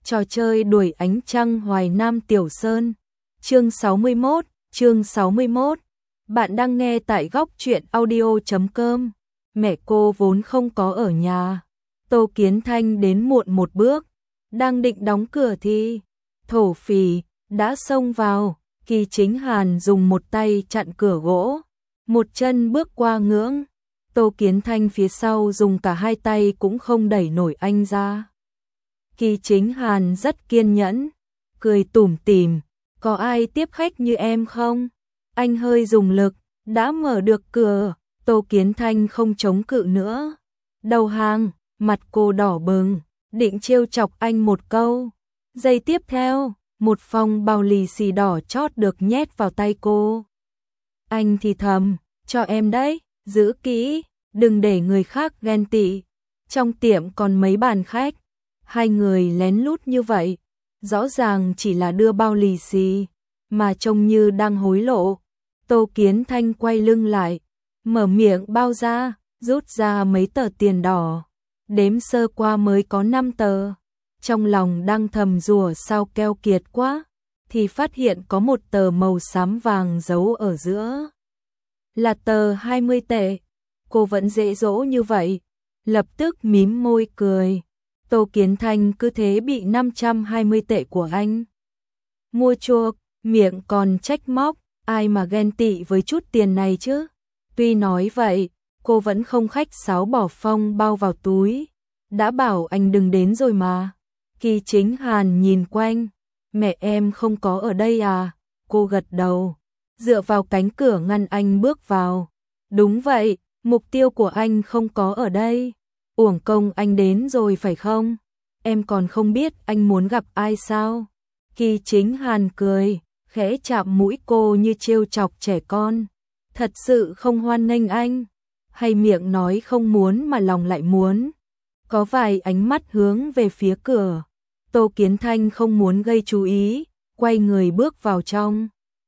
Trò chơi đuổi ánh trăng Hoài Nam Tiểu Sơn. Chương 61. Bạn đang nghe tại góc truyện audio.com. Mẹ cô vốn không có ở nhà. Tô Kiến Thanh đến muộn một bước, đang định đóng cửa thì thổ phỉ đã xông vào. Kỳ Chính Hàn dùng một tay chặn cửa gỗ, một chân bước qua ngưỡng. Tô Kiến Thanh phía sau dùng cả hai tay cũng không đẩy nổi anh ra. Kỳ Chính Hàn rất kiên nhẫn, cười tủm tỉm, có ai tiếp khách như em không? Anh hơi dùng lực, đã mở được cửa. Tô Kiến Thanh không chống cự nữa. Đầu hàng, mặt cô đỏ bừng, định trêu chọc anh một câu. Giây tiếp theo, một phong bao lì xì đỏ chót được nhét vào tay cô. Anh thì thầm, cho em đấy, giữ kỹ, đừng để người khác ghen tị. Trong tiệm còn mấy bàn khách, hai người lén lút như vậy, rõ ràng chỉ là đưa bao lì xì, mà trông như đang hối lộ. Tô Kiến Thanh quay lưng lại, mở miệng bao ra, rút ra mấy tờ tiền đỏ, đếm sơ qua mới có 5 tờ. Trong lòng đang thầm rủa sao keo kiệt quá, thì phát hiện có một tờ màu xám vàng giấu ở giữa. Là tờ 20 tệ. Cô vẫn dễ dỗ như vậy, lập tức mím môi cười. Tô Kiến Thanh cứ thế bị 520 tệ của anh mua chuộc, miệng còn trách móc, ai mà ghen tị với chút tiền này chứ. Tuy nói vậy, cô vẫn không khách sáo bỏ phong bao vào túi. Đã bảo anh đừng đến rồi mà. Kỳ Chính Hàn nhìn quanh, mẹ em không có ở đây à? Cô gật đầu, dựa vào cánh cửa ngăn anh bước vào. Đúng vậy, mục tiêu của anh không có ở đây. Uổng công anh đến rồi phải không? Em còn không biết anh muốn gặp ai sao? Kỳ Chính Hàn cười, khẽ chạm mũi cô như trêu chọc trẻ con. Thật sự không hoan nghênh anh, hay miệng nói không muốn mà lòng lại muốn? Có vài ánh mắt hướng về phía cửa. Tô Kiến Thanh không muốn gây chú ý, quay người bước vào trong.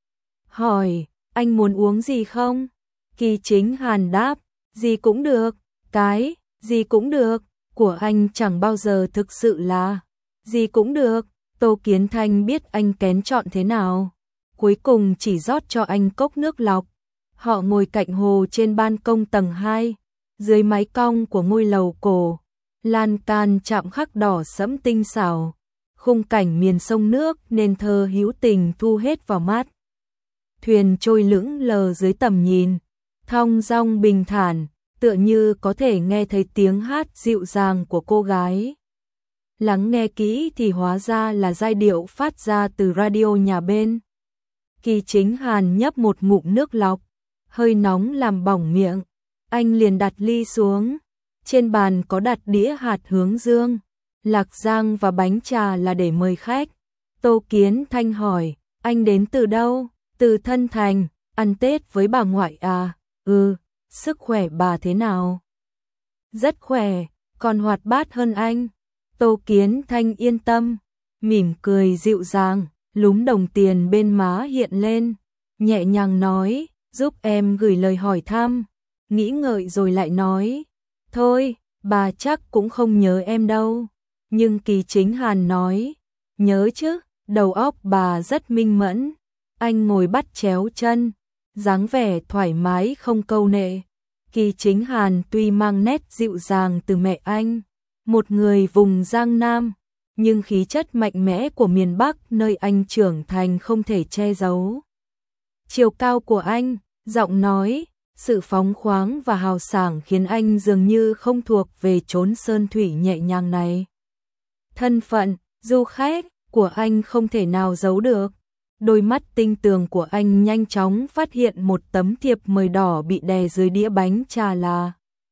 Hỏi, anh muốn uống gì không? Kỳ Chính Hàn đáp, gì cũng được. Cái gì cũng được của anh chẳng bao giờ thực sự là gì cũng được. Tô Kiến Thanh biết anh kén chọn thế nào, cuối cùng chỉ rót cho anh cốc nước lọc. Họ ngồi cạnh hồ trên ban công tầng 2, dưới mái cong của ngôi lầu cổ, lan can chạm khắc đỏ sẫm tinh xảo, khung cảnh miền sông nước nên thơ hữu tình thu hết vào mắt. Thuyền trôi lững lờ dưới tầm nhìn, thong dong bình thản, tựa như có thể nghe thấy tiếng hát dịu dàng của cô gái. Lắng nghe kỹ thì hóa ra là giai điệu phát ra từ radio nhà bên. Kỳ Chính Hàn nhấp một ngụm nước lọc, hơi nóng làm bỏng miệng. Anh liền đặt ly xuống. Trên bàn có đặt đĩa hạt hướng dương, lạc giang và bánh trà là để mời khách. Tô Kiến Thanh hỏi, anh đến từ đâu? Từ Thân Thành, ăn Tết với bà ngoại à? Ừ, sức khỏe bà thế nào? Rất khỏe, còn hoạt bát hơn anh. Tô Kiến Thanh yên tâm, mỉm cười dịu dàng, lúm đồng tiền bên má hiện lên, nhẹ nhàng nói, giúp em gửi lời hỏi thăm. Nghĩ ngợi rồi lại nói, thôi, bà chắc cũng không nhớ em đâu. Nhưng Kỳ Chính Hàn nói, nhớ chứ, đầu óc bà rất minh mẫn. Anh ngồi bắt chéo chân, dáng vẻ thoải mái không câu nệ. Kỳ Chính Hàn tuy mang nét dịu dàng từ mẹ anh, một người vùng Giang Nam, nhưng khí chất mạnh mẽ của miền Bắc nơi anh trưởng thành không thể che giấu. Chiều cao của anh, giọng nói, sự phóng khoáng và hào sảng khiến anh dường như không thuộc về chốn sơn thủy nhẹ nhàng này. Thân phận, du khách của anh không thể nào giấu được. Đôi mắt tinh tường của anh nhanh chóng phát hiện một tấm thiệp mời đỏ bị đè dưới đĩa bánh trà là.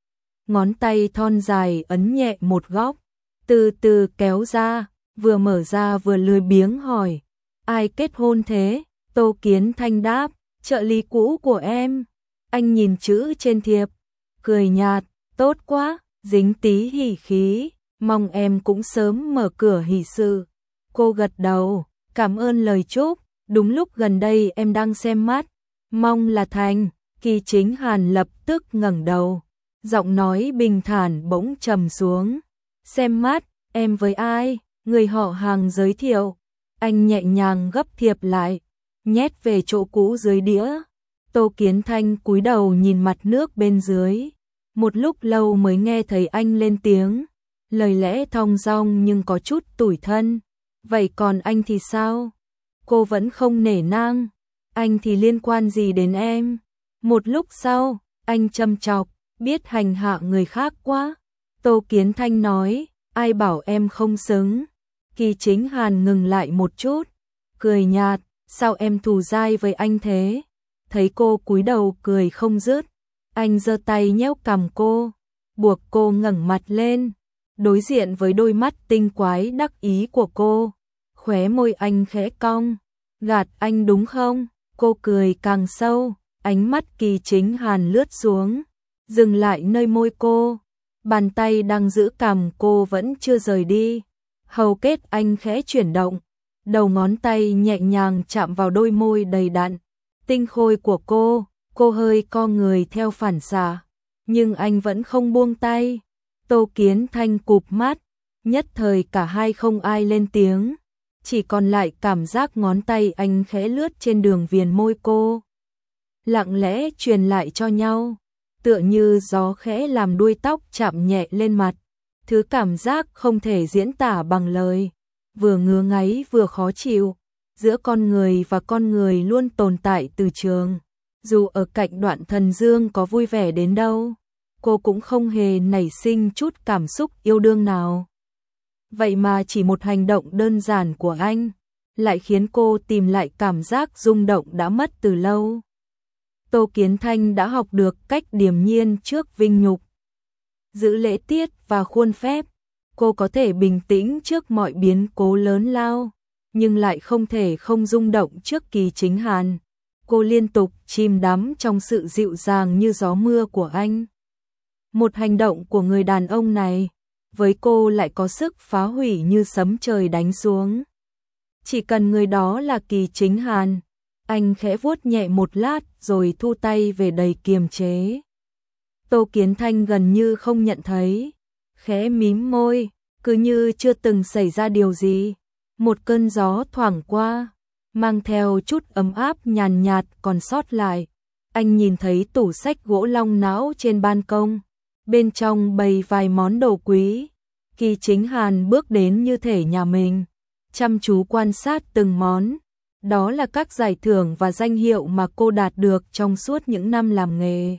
Ngón tay thon dài ấn nhẹ một góc, từ từ kéo ra, vừa mở ra vừa lười biếng hỏi, ai kết hôn thế? Tô Kiến Thanh đáp, trợ lý cũ của em. Anh nhìn chữ trên thiệp, cười nhạt, tốt quá, dính tí hỉ khí, mong em cũng sớm mở cửa hỷ sự. Cô gật đầu, cảm ơn lời chúc, đúng lúc gần đây em đang xem mắt, mong là thành. Kỳ Chính Hàn lập tức ngẩng đầu, giọng nói bình thản bỗng trầm xuống. Xem mắt, em với ai? Người họ hàng giới thiệu. Anh nhẹ nhàng gấp thiệp lại, nhét về chỗ cũ dưới đĩa. Tô Kiến Thanh cúi đầu nhìn mặt nước bên dưới. Một lúc lâu mới nghe thấy anh lên tiếng. Lời lẽ thong dong nhưng có chút tủi thân. Vậy còn anh thì sao? Cô vẫn không nể nang. Anh thì liên quan gì đến em? Một lúc sau, anh châm chọc, biết hành hạ người khác quá. Tô Kiến Thanh nói, ai bảo em không xứng. Kỳ Chính Hàn ngừng lại một chút, cười nhạt, sao em thù dai với anh thế? Thấy cô cúi đầu cười không dứt, anh giơ tay nhéo cằm cô, buộc cô ngẩng mặt lên, đối diện với đôi mắt tinh quái đắc ý của cô. Khóe môi anh khẽ cong, gạt anh đúng không? Cô cười càng sâu, ánh mắt Kỳ Chính Hàn lướt xuống, dừng lại nơi môi cô. Bàn tay đang giữ cằm cô vẫn chưa rời đi. Hầu kết anh khẽ chuyển động, đầu ngón tay nhẹ nhàng chạm vào đôi môi đầy đặn, tinh khôi của cô hơi co người theo phản xạ, nhưng anh vẫn không buông tay. Tô Kiến Thanh cụp mắt, nhất thời cả hai không ai lên tiếng, chỉ còn lại cảm giác ngón tay anh khẽ lướt trên đường viền môi cô, lặng lẽ truyền lại cho nhau, tựa như gió khẽ làm đuôi tóc chạm nhẹ lên mặt. Thứ cảm giác không thể diễn tả bằng lời, vừa ngứa ngáy vừa khó chịu, giữa con người và con người luôn tồn tại từ trường. Dù ở cạnh Đoạn Thần Dương có vui vẻ đến đâu, cô cũng không hề nảy sinh chút cảm xúc yêu đương nào. Vậy mà chỉ một hành động đơn giản của anh, lại khiến cô tìm lại cảm giác rung động đã mất từ lâu. Tô Kiến Thanh đã học được cách điềm nhiên trước vinh nhục, giữ lễ tiết và khuôn phép. Cô có thể bình tĩnh trước mọi biến cố lớn lao, nhưng lại không thể không rung động trước Kỳ Chính Hàn. Cô liên tục chìm đắm trong sự dịu dàng như gió mưa của anh. Một hành động của người đàn ông này, với cô lại có sức phá hủy như sấm trời đánh xuống. Chỉ cần người đó là Kỳ Chính Hàn, anh khẽ vuốt nhẹ một lát rồi thu tay về đầy kiềm chế. Tô Kiến Thanh gần như không nhận thấy, khẽ mím môi, cứ như chưa từng xảy ra điều gì. Một cơn gió thoảng qua, mang theo chút ấm áp nhàn nhạt còn sót lại. Anh nhìn thấy tủ sách gỗ long não trên ban công, bên trong bày vài món đồ quý. Kỳ Chính Hàn bước đến như thể nhà mình, chăm chú quan sát từng món. Đó là các giải thưởng và danh hiệu mà cô đạt được trong suốt những năm làm nghề.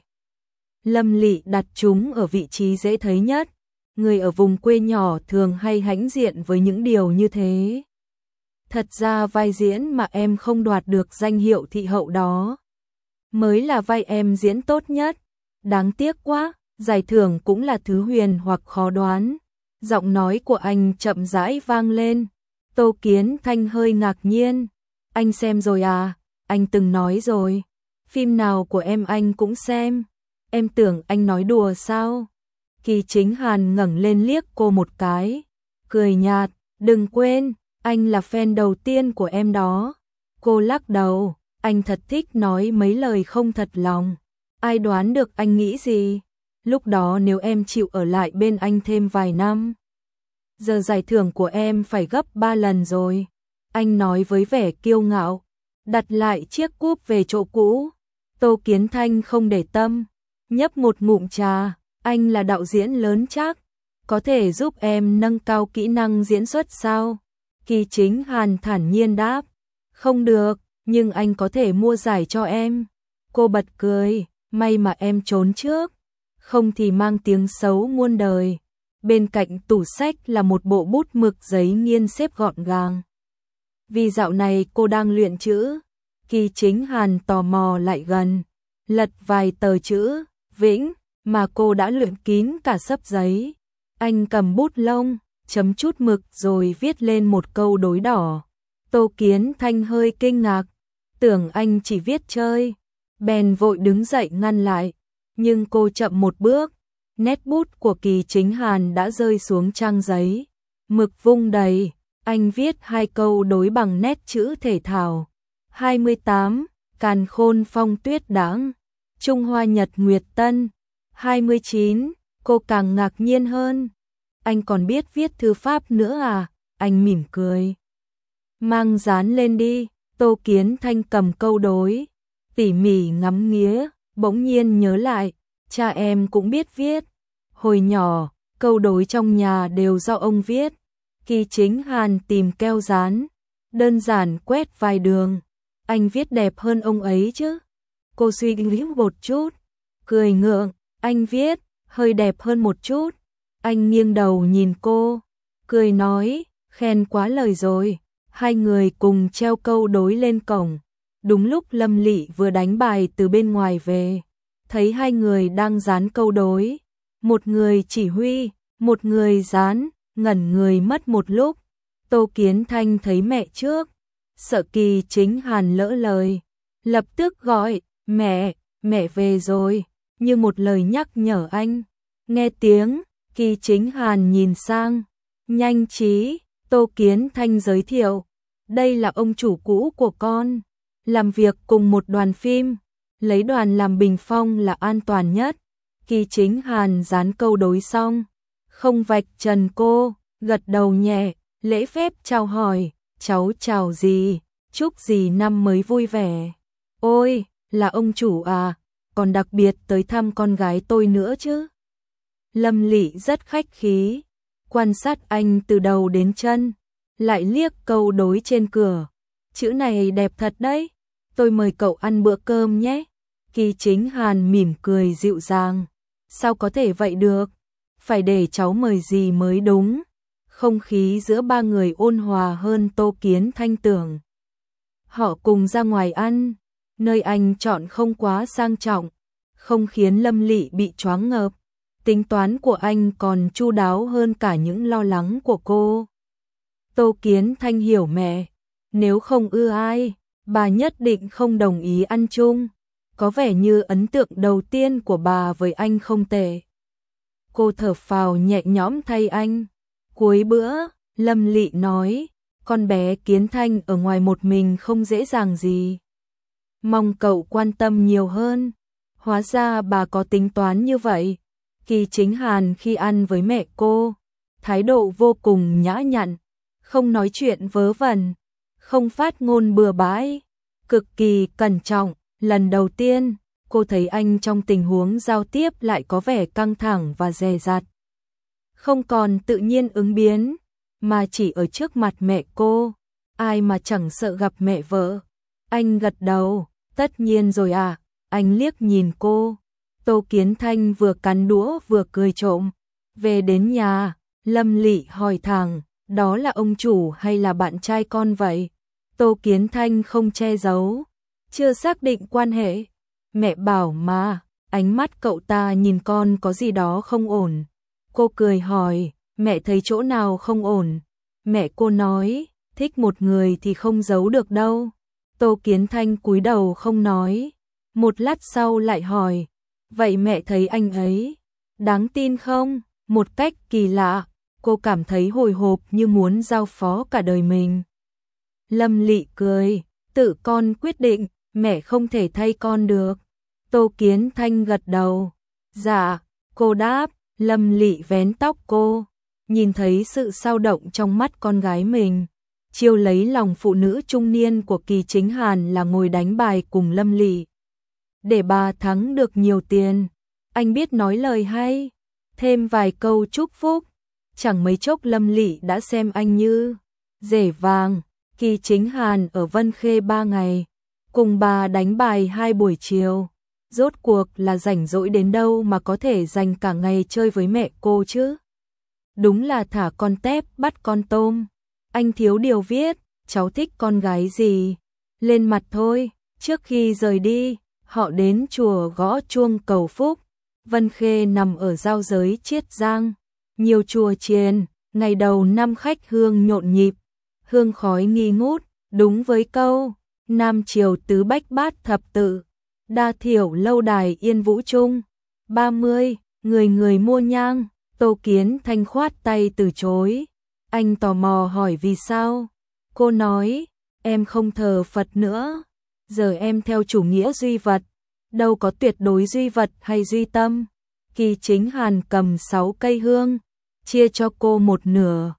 Lâm Lị đặt chúng ở vị trí dễ thấy nhất. Người ở vùng quê nhỏ thường hay hãnh diện với những điều như thế. Thật ra vai diễn mà em không đoạt được danh hiệu thị hậu đó mới là vai em diễn tốt nhất. Đáng tiếc quá, giải thưởng cũng là thứ huyền hoặc khó đoán. Giọng nói của anh chậm rãi vang lên. Tô Kiến Thanh hơi ngạc nhiên. Anh xem rồi à? Anh từng nói rồi. Phim nào của em anh cũng xem. Em tưởng anh nói đùa sao? Kỳ Chính Hàn ngẩng lên liếc cô một cái, cười nhạt, đừng quên, anh là fan đầu tiên của em đó. Cô lắc đầu, anh thật thích nói mấy lời không thật lòng. Ai đoán được anh nghĩ gì? Lúc đó nếu em chịu ở lại bên anh thêm vài năm, giờ giải thưởng của em phải gấp 3 lần rồi. Anh nói với vẻ kiêu ngạo, đặt lại chiếc cúp về chỗ cũ. Tô Kiến Thanh không để tâm, nhấp một ngụm trà. Anh là đạo diễn lớn chắc, có thể giúp em nâng cao kỹ năng diễn xuất sao? Kỳ Chính Hàn thản nhiên đáp, không được, nhưng anh có thể mua giải cho em. Cô bật cười, may mà em trốn trước, không thì mang tiếng xấu muôn đời. Bên cạnh tủ sách là một bộ bút mực giấy nghiên xếp gọn gàng. Vì dạo này cô đang luyện chữ. Kỳ Chính Hàn tò mò lại gần, lật vài tờ chữ Vĩnh mà cô đã luyện kín cả xấp giấy. Anh cầm bút lông, chấm chút mực rồi viết lên một câu đối đỏ. Tô Kiến Thanh hơi kinh ngạc, tưởng anh chỉ viết chơi, bèn vội đứng dậy ngăn lại. Nhưng cô chậm một bước, nét bút của Kỳ Chính Hàn đã rơi xuống trang giấy. Mực vung đầy, anh viết 2 câu đối bằng nét chữ thể thao. 28, Càn Khôn Phong Tuyết Đãng, Trung Hoa Nhật Nguyệt Tân. 29, cô càng ngạc nhiên hơn. Anh còn biết viết thư pháp nữa à? anh mỉm cười. Mang dán lên đi, Tô Kiến Thanh cầm câu đối, tỉ mỉ ngắm nghía, bỗng nhiên nhớ lại, cha em cũng biết viết. Hồi nhỏ, câu đối trong nhà đều do ông viết. Kỳ Chính Hàn tìm keo dán, đơn giản quét vài đường. Anh viết đẹp hơn ông ấy chứ. Cô suy nghĩ một chút, cười ngượng, anh viết, hơi đẹp hơn một chút. Anh nghiêng đầu nhìn cô, cười nói, khen quá lời rồi. Hai người cùng treo câu đối lên cổng. Đúng lúc Lâm Lị vừa đánh bài từ bên ngoài về, thấy hai người đang dán câu đối. Một người chỉ huy, một người dán, ngẩn người mất một lúc. Tô Kiến Thanh thấy mẹ trước, sợ Kỳ Chính Hàn lỡ lời, lập tức gọi, mẹ về rồi, như một lời nhắc nhở anh. Nghe tiếng, Kỳ Chính Hàn nhìn sang, nhanh trí, Tô Kiến Thanh giới thiệu, đây là ông chủ cũ của con, làm việc cùng một đoàn phim, lấy đoàn làm bình phong là an toàn nhất. Kỳ Chính Hàn dán câu đối xong, không vạch trần cô, gật đầu nhẹ, lễ phép chào hỏi, cháu chào dì, chúc dì năm mới vui vẻ. Ôi, là ông chủ à, còn đặc biệt tới thăm con gái tôi nữa chứ. Lâm Lị rất khách khí, quan sát anh từ đầu đến chân, lại liếc câu đối trên cửa. Chữ này đẹp thật đấy, tôi mời cậu ăn bữa cơm nhé. Kỳ Chính Hàn mỉm cười dịu dàng. Sao có thể vậy được? Phải để cháu mời gì mới đúng. Không khí giữa ba người ôn hòa hơn Tô Kiến Thanh tưởng. Họ cùng ra ngoài ăn, nơi anh chọn không quá sang trọng, không khiến Lâm Lị bị choáng ngợp. Tính toán của anh còn chu đáo hơn cả những lo lắng của cô. Tô Kiến Thanh hiểu mẹ, nếu không ưa ai, bà nhất định không đồng ý ăn chung. Có vẻ như ấn tượng đầu tiên của bà với anh không tệ. Cô thở phào nhẹ nhõm thay anh. Cuối bữa, Lâm Lị nói, con bé Kiến Thanh ở ngoài một mình không dễ dàng gì. Mong cậu quan tâm nhiều hơn. Hóa ra bà có tính toán như vậy. Kỳ Chính Hàn khi ăn với mẹ cô, thái độ vô cùng nhã nhặn, không nói chuyện vớ vẩn, không phát ngôn bừa bãi, cực kỳ cẩn trọng. Lần đầu tiên, cô thấy anh trong tình huống giao tiếp lại có vẻ căng thẳng và dè dặt. Không còn tự nhiên ứng biến, mà chỉ ở trước mặt mẹ cô, ai mà chẳng sợ gặp mẹ vợ. Anh gật đầu, tất nhiên rồi à, anh liếc nhìn cô. Tô Kiến Thanh vừa cắn đũa vừa cười trộm. Về đến nhà, Lâm Lị hỏi thẳng, đó là ông chủ hay là bạn trai con vậy? Tô Kiến Thanh không che giấu. Chưa xác định quan hệ. Mẹ bảo mà, ánh mắt cậu ta nhìn con có gì đó không ổn. Cô cười hỏi, mẹ thấy chỗ nào không ổn? Mẹ cô nói, thích một người thì không giấu được đâu. Tô Kiến Thanh cúi đầu không nói. Một lát sau lại hỏi, vậy mẹ thấy anh ấy đáng tin không? Một cách kỳ lạ, cô cảm thấy hồi hộp như muốn giao phó cả đời mình. Lâm Lị cười, tự con quyết định. Mẹ không thể thay con được. Tô Kiến Thanh gật đầu. Dạ, cô đáp. Lâm Lị vén tóc cô, nhìn thấy sự xao động trong mắt con gái mình. Chiêu lấy lòng phụ nữ trung niên của Kỳ Chính Hàn là ngồi đánh bài cùng Lâm Lị. Để bà thắng được nhiều tiền, anh biết nói lời hay, thêm vài câu chúc phúc. Chẳng mấy chốc Lâm Lị đã xem anh như rể vàng. Kỳ Chính Hàn ở Vân Khê 3 ngày. Cùng bà đánh bài 2 buổi chiều, rốt cuộc là rảnh rỗi đến đâu mà có thể dành cả ngày chơi với mẹ cô chứ. Đúng là thả con tép bắt con tôm. Anh thiếu điều viết, cháu thích con gái gì, lên mặt thôi. Trước khi rời đi, họ đến chùa gõ chuông cầu phúc. Vân Khê nằm ở giao giới Chiết Giang, nhiều chùa chiền, ngày đầu năm khách hương nhộn nhịp, hương khói nghi ngút, đúng với câu Nam triều tứ bách bát thập tự, đa thiểu lâu đài yên vũ trung. 30, người người mua nhang. Tô Kiến Thanh khoát tay từ chối. Anh tò mò hỏi vì sao. Cô nói, em không thờ Phật nữa, giờ em theo chủ nghĩa duy vật, đâu có tuyệt đối duy vật hay duy tâm. Kỳ Chính Hàn cầm 6 cây hương, chia cho cô một nửa.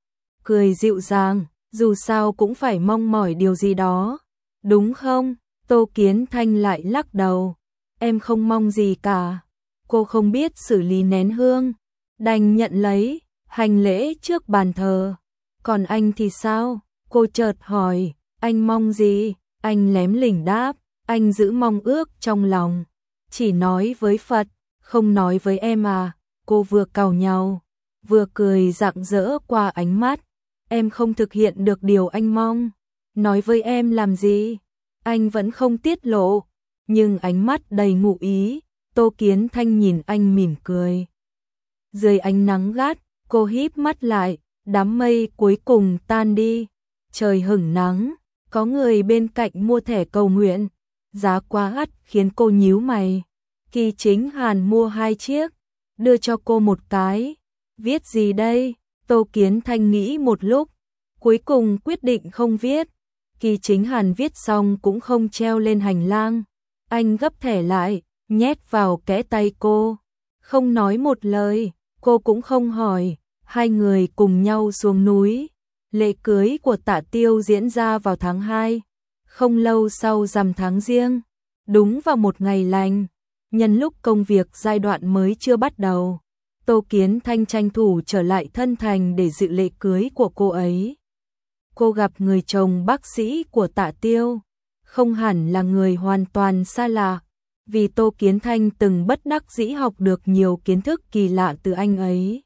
cười dịu dàng, dù sao cũng phải mong mỏi điều gì đó, đúng không? Tô Kiến Thanh lại lắc đầu, em không mong gì cả. Cô không biết xử lý nén hương, đành nhận lấy, hành lễ trước bàn thờ. Còn anh thì sao? Cô chợt hỏi, anh mong gì? Anh lém lỉnh đáp, anh giữ mong ước trong lòng, chỉ nói với Phật, không nói với em à. Cô vừa càu nhàu, vừa cười rạng rỡ qua ánh mắt. Em không thực hiện được điều anh mong, nói với em làm gì? Anh vẫn không tiết lộ, nhưng ánh mắt đầy ngụ ý. Tô Kiến Thanh nhìn anh mỉm cười. Dưới ánh nắng gắt, cô híp mắt lại, đám mây cuối cùng tan đi, trời hửng nắng, có người bên cạnh mua thẻ cầu nguyện, giá quá đắt khiến cô nhíu mày. Kỳ Chính Hàn mua 2 chiếc, đưa cho cô một cái. Viết gì đây? Tô Kiến Thanh nghĩ một lúc, cuối cùng quyết định không viết. Kỳ Chính Hàn viết xong cũng không treo lên hành lang. Anh gấp thẻ lại, nhét vào kẽ tay cô, không nói một lời, cô cũng không hỏi. Hai người cùng nhau xuống núi. Lễ cưới của Tạ Tiêu diễn ra vào tháng 2, không lâu sau rằm tháng Giêng, đúng vào một ngày lành. Nhân lúc công việc giai đoạn mới chưa bắt đầu, Tô Kiến Thanh tranh thủ trở lại Thân Thành để dự lễ cưới của cô ấy. Cô gặp người chồng bác sĩ của Tạ Tiêu, không hẳn là người hoàn toàn xa lạ, vì Tô Kiến Thanh từng bất đắc dĩ học được nhiều kiến thức kỳ lạ từ anh ấy.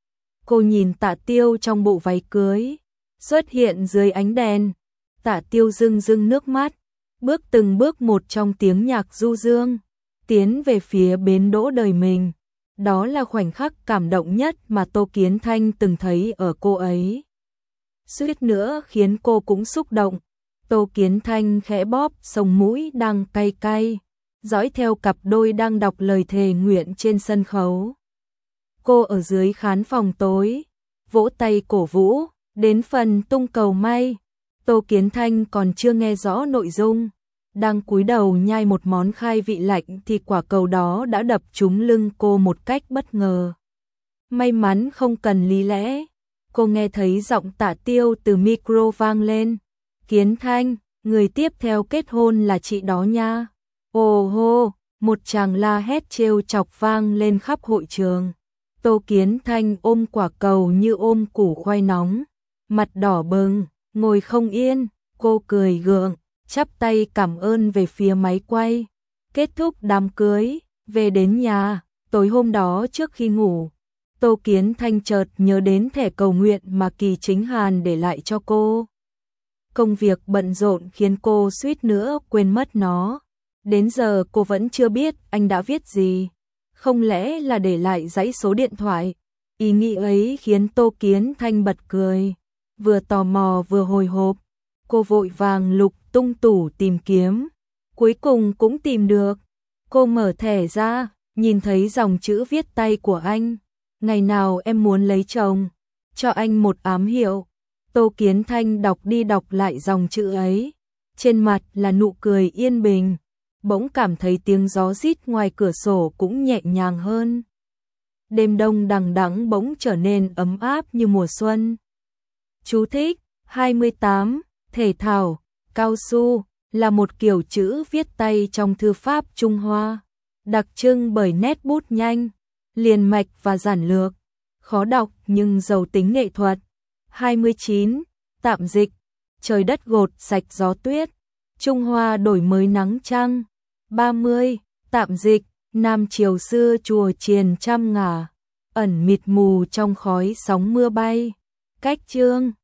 Cô nhìn Tạ Tiêu trong bộ váy cưới, xuất hiện dưới ánh đèn. Tạ Tiêu rưng rưng nước mắt, bước từng bước một trong tiếng nhạc du dương, tiến về phía bến đỗ đời mình. Đó là khoảnh khắc cảm động nhất mà Tô Kiến Thanh từng thấy ở cô ấy. Suýt nữa khiến cô cũng xúc động. Tô Kiến Thanh khẽ bóp sống mũi đang cay cay, dõi theo cặp đôi đang đọc lời thề nguyện trên sân khấu. Cô ở dưới khán phòng tối, vỗ tay cổ vũ, đến phần tung cầu may. Tô Kiến Thanh còn chưa nghe rõ nội dung, đang cúi đầu nhai một món khai vị lạnh thì quả cầu đó đã đập trúng lưng cô một cách bất ngờ. May mắn không cần lý lẽ, cô nghe thấy giọng Tạ Tiêu từ micro vang lên. Kiến Thanh, người tiếp theo kết hôn là chị đó nha. Ồ hô, một tràng la hét trêu chọc vang lên khắp hội trường. Tô Kiến Thanh ôm quả cầu như ôm củ khoai nóng, mặt đỏ bừng, ngồi không yên. Cô cười gượng, chắp tay cảm ơn về phía máy quay. Kết thúc đám cưới, về đến nhà. Tối hôm đó trước khi ngủ, Tô Kiến Thanh chợt nhớ đến thẻ cầu nguyện mà Kỳ Chính Hàn để lại cho cô. Công việc bận rộn khiến cô suýt nữa quên mất nó. Đến giờ cô vẫn chưa biết anh đã viết gì. Không lẽ là để lại dãy số điện thoại? Ý nghĩ ấy khiến Tô Kiến Thanh bật cười, vừa tò mò vừa hồi hộp. Cô vội vàng lục tung tủ tìm kiếm, cuối cùng cũng tìm được. Cô mở thẻ ra, nhìn thấy dòng chữ viết tay của anh. Ngày nào em muốn lấy chồng, cho anh một ám hiệu. Tô Kiến Thanh đọc đi đọc lại dòng chữ ấy, trên mặt là nụ cười yên bình. Bỗng cảm thấy tiếng gió rít ngoài cửa sổ cũng nhẹ nhàng hơn. Đêm đông đằng đẵng bỗng trở nên ấm áp như mùa xuân. Chú thích: 28. Thể thao, cao su là một kiểu chữ viết tay trong thư pháp Trung Hoa, đặc trưng bởi nét bút nhanh, liền mạch và giản lược, khó đọc nhưng giàu tính nghệ thuật. 29. Tạm dịch: trời đất gột sạch gió tuyết, Trung Hoa đổi mới nắng trăng. 30. Tạm dịch: Nam triều xưa chùa chiền trăm ngả, ẩn mịt mù trong khói sóng mưa bay. Cách chương